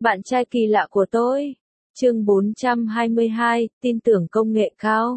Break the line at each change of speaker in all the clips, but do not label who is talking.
Bạn trai kỳ lạ của tôi. Chương 422, tin tưởng công nghệ cao.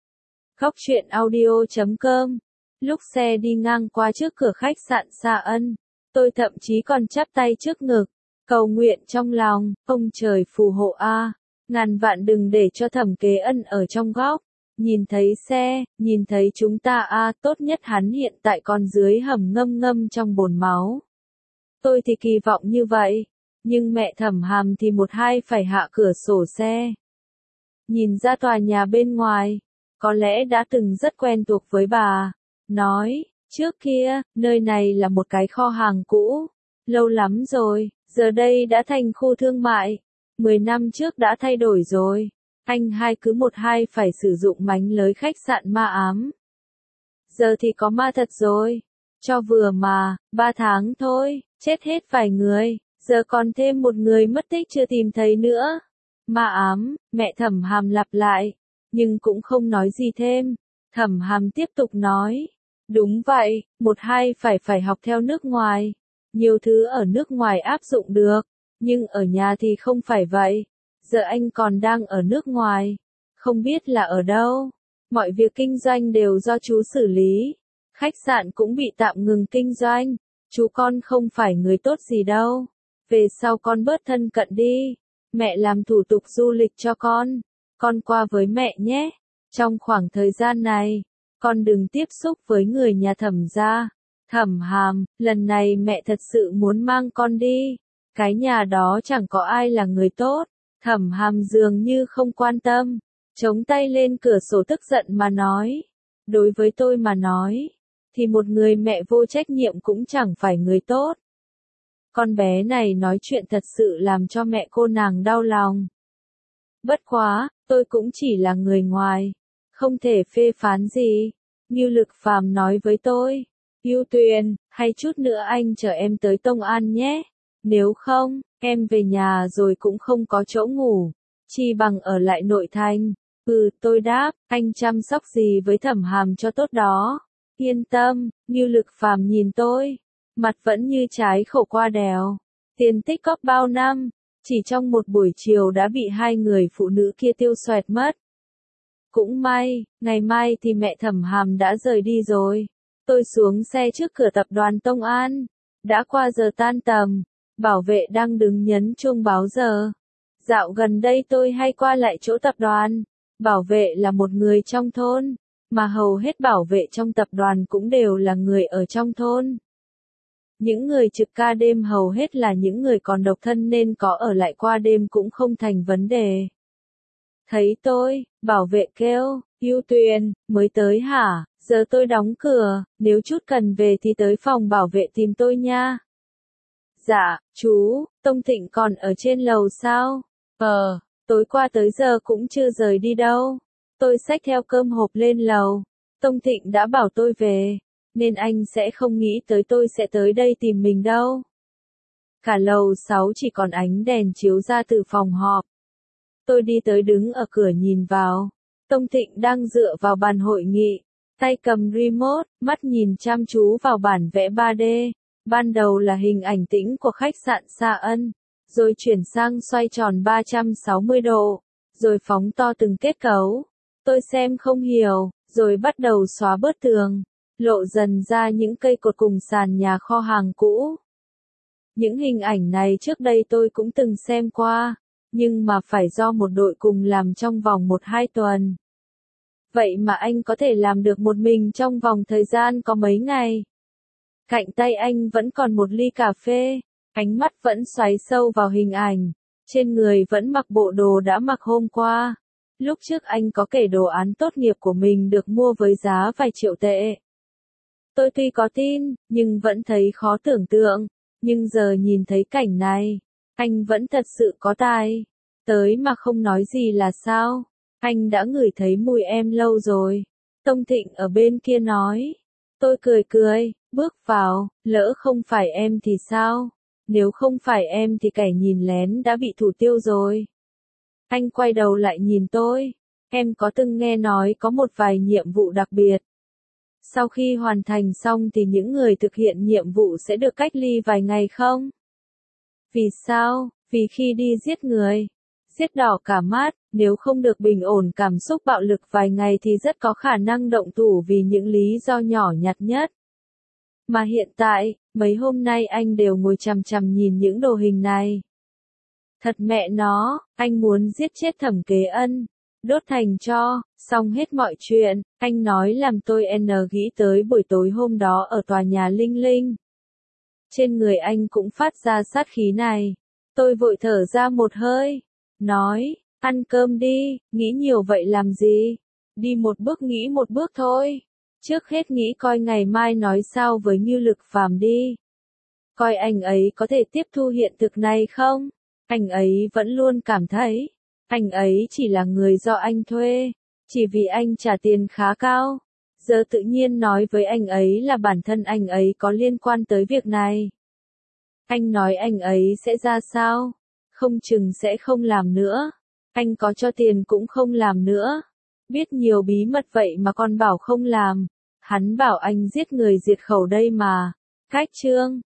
Khóc chuyện audio.com. Lúc xe đi ngang qua trước cửa khách sạn Sa Ân, tôi thậm chí còn chắp tay trước ngực, cầu nguyện trong lòng, ông trời phù hộ a, ngàn vạn đừng để cho Thẩm Kế Ân ở trong góc. Nhìn thấy xe, nhìn thấy chúng ta a, tốt nhất hắn hiện tại còn dưới hầm ngâm ngâm trong bồn máu. Tôi thì kỳ vọng như vậy. Nhưng mẹ Thẩm Hàm thì một hai phải hạ cửa sổ xe. Nhìn ra tòa nhà bên ngoài, có lẽ đã từng rất quen thuộc với bà. Nói, trước kia, nơi này là một cái kho hàng cũ. Lâu lắm rồi, giờ đây đã thành khu thương mại. 10 năm trước đã thay đổi rồi. Anh hai cứ một hai phải sử dụng mánh lới khách sạn ma ám. Giờ thì có ma thật rồi. Cho vừa mà, 3 tháng thôi, chết hết vài người. Giờ còn thêm một người mất tích chưa tìm thấy nữa. Ma ám, mẹ Thẩm Hàm lặp lại, nhưng cũng không nói gì thêm. Thẩm Hàm tiếp tục nói, đúng vậy, một hai phải học theo nước ngoài. Nhiều thứ ở nước ngoài áp dụng được, nhưng ở nhà thì không phải vậy. Giờ anh còn đang ở nước ngoài, không biết là ở đâu. Mọi việc kinh doanh đều do chú xử lý. Khách sạn cũng bị tạm ngừng kinh doanh. Chú con không phải người tốt gì đâu. Về sau con bớt thân cận đi. Mẹ làm thủ tục du lịch cho con qua với mẹ nhé. Trong khoảng thời gian này, con đừng tiếp xúc với người nhà Thẩm gia. Thẩm Hàm, lần này mẹ thật sự muốn mang con đi. Cái nhà đó chẳng có ai là người tốt. Thẩm Hàm dường như không quan tâm, chống tay lên cửa sổ tức giận mà nói. Đối với tôi mà nói, thì một người mẹ vô trách nhiệm cũng chẳng phải người tốt. Con bé này nói chuyện thật sự làm cho mẹ cô nàng đau lòng. Bất quá, tôi cũng chỉ là người ngoài, không thể phê phán gì. Như Lực Phàm nói với tôi, Ưu Tuyền, hay chút nữa anh chở em tới Tông An nhé. Nếu không, em về nhà rồi cũng không có chỗ ngủ. Chi bằng ở lại nội thành. Tôi đáp, anh chăm sóc gì với Thẩm Hàm cho tốt đó. Yên tâm, Như Lực Phàm nhìn tôi. Mặt vẫn như trái khổ qua đèo. Tiền tích cóp bao năm, chỉ trong một buổi chiều đã bị hai người phụ nữ kia tiêu xoẹt mất. Cũng may, ngày mai thì mẹ Thẩm Hàm đã rời đi rồi. Tôi xuống xe trước cửa tập đoàn Tông An. Đã qua giờ tan tầm, bảo vệ đang đứng nhấn chuông báo giờ. Dạo gần đây tôi hay qua lại chỗ tập đoàn. Bảo vệ là một người trong thôn, mà hầu hết bảo vệ trong tập đoàn cũng đều là người ở trong thôn. Những người trực ca đêm hầu hết là những người còn độc thân nên có ở lại qua đêm cũng không thành vấn đề. Thấy tôi, bảo vệ kêu, Ưu Tuyền, mới tới hả? Giờ tôi đóng cửa, nếu chút cần về thì tới phòng bảo vệ tìm tôi nha. Dạ, chú, Tông Thịnh còn ở trên lầu sao? Tối qua tới giờ cũng chưa rời đi đâu. Tôi xách theo cơm hộp lên lầu. Tông Thịnh đã bảo tôi về, nên anh sẽ không nghĩ tới tôi sẽ tới đây tìm mình đâu. Cả lầu 6 chỉ còn ánh đèn chiếu ra từ phòng họp. Tôi đi tới đứng ở cửa nhìn vào. Tông Thịnh đang dựa vào bàn hội nghị, tay cầm remote, mắt nhìn chăm chú vào bản vẽ 3D. Ban đầu là hình ảnh tĩnh của khách sạn Sa Ân, rồi chuyển sang xoay tròn 360 độ, rồi phóng to từng kết cấu. Tôi xem không hiểu, rồi bắt đầu xóa bớt tường, lộ dần ra những cây cột cùng sàn nhà kho hàng cũ. Những hình ảnh này trước đây tôi cũng từng xem qua, nhưng mà phải do một đội cùng làm trong vòng 1-2 tuần. Vậy mà anh có thể làm được một mình trong vòng thời gian có mấy ngày. Cạnh tay anh vẫn còn một ly cà phê, ánh mắt vẫn xoáy sâu vào hình ảnh, trên người vẫn mặc bộ đồ đã mặc hôm qua. Lúc trước anh có kể đồ án tốt nghiệp của mình được mua với giá vài triệu tệ. Tôi tuy có tin, nhưng vẫn thấy khó tưởng tượng. Nhưng giờ nhìn thấy cảnh này, anh vẫn thật sự có tài. Tới mà không nói gì là sao? Anh đã ngửi thấy mùi em lâu rồi. Tông Thịnh ở bên kia nói. Tôi cười, bước vào, lỡ không phải em thì sao? Nếu không phải em thì kẻ nhìn lén đã bị thủ tiêu rồi. Anh quay đầu lại nhìn tôi. Em có từng nghe nói có một vài nhiệm vụ đặc biệt. Sau khi hoàn thành xong thì những người thực hiện nhiệm vụ sẽ được cách ly vài ngày không? Vì sao? Vì khi đi giết người, giết đỏ cả mắt, nếu không được bình ổn cảm xúc bạo lực vài ngày thì rất có khả năng động thủ vì những lý do nhỏ nhặt nhất. Mà hiện tại, mấy hôm nay anh đều ngồi chằm chằm nhìn những đồ hình này. Thật mẹ nó, anh muốn giết chết Thẩm Kế Ân, đốt thành tro, xong hết mọi chuyện, anh nói làm tôi nghĩ tới buổi tối hôm đó ở tòa nhà Linh Linh. Trên người anh cũng phát ra sát khí này. Tôi vội thở ra một hơi, nói, ăn cơm đi, nghĩ nhiều vậy làm gì? Đi một bước nghĩ một bước thôi. Trước hết nghĩ coi ngày mai nói sao với Ngưu Lực Phàm đi. Coi anh ấy có thể tiếp thu hiện thực này không? Anh ấy vẫn luôn cảm thấy, anh ấy chỉ là người do anh thuê, chỉ vì anh trả tiền khá cao. Giờ tự nhiên nói với anh ấy là bản thân anh ấy có liên quan tới việc này. Anh nói anh ấy sẽ ra sao? Không chừng sẽ không làm nữa. Anh có cho tiền cũng không làm nữa. Biết nhiều bí mật vậy mà còn bảo không làm. Hắn bảo anh giết người diệt khẩu đây mà. Cách chương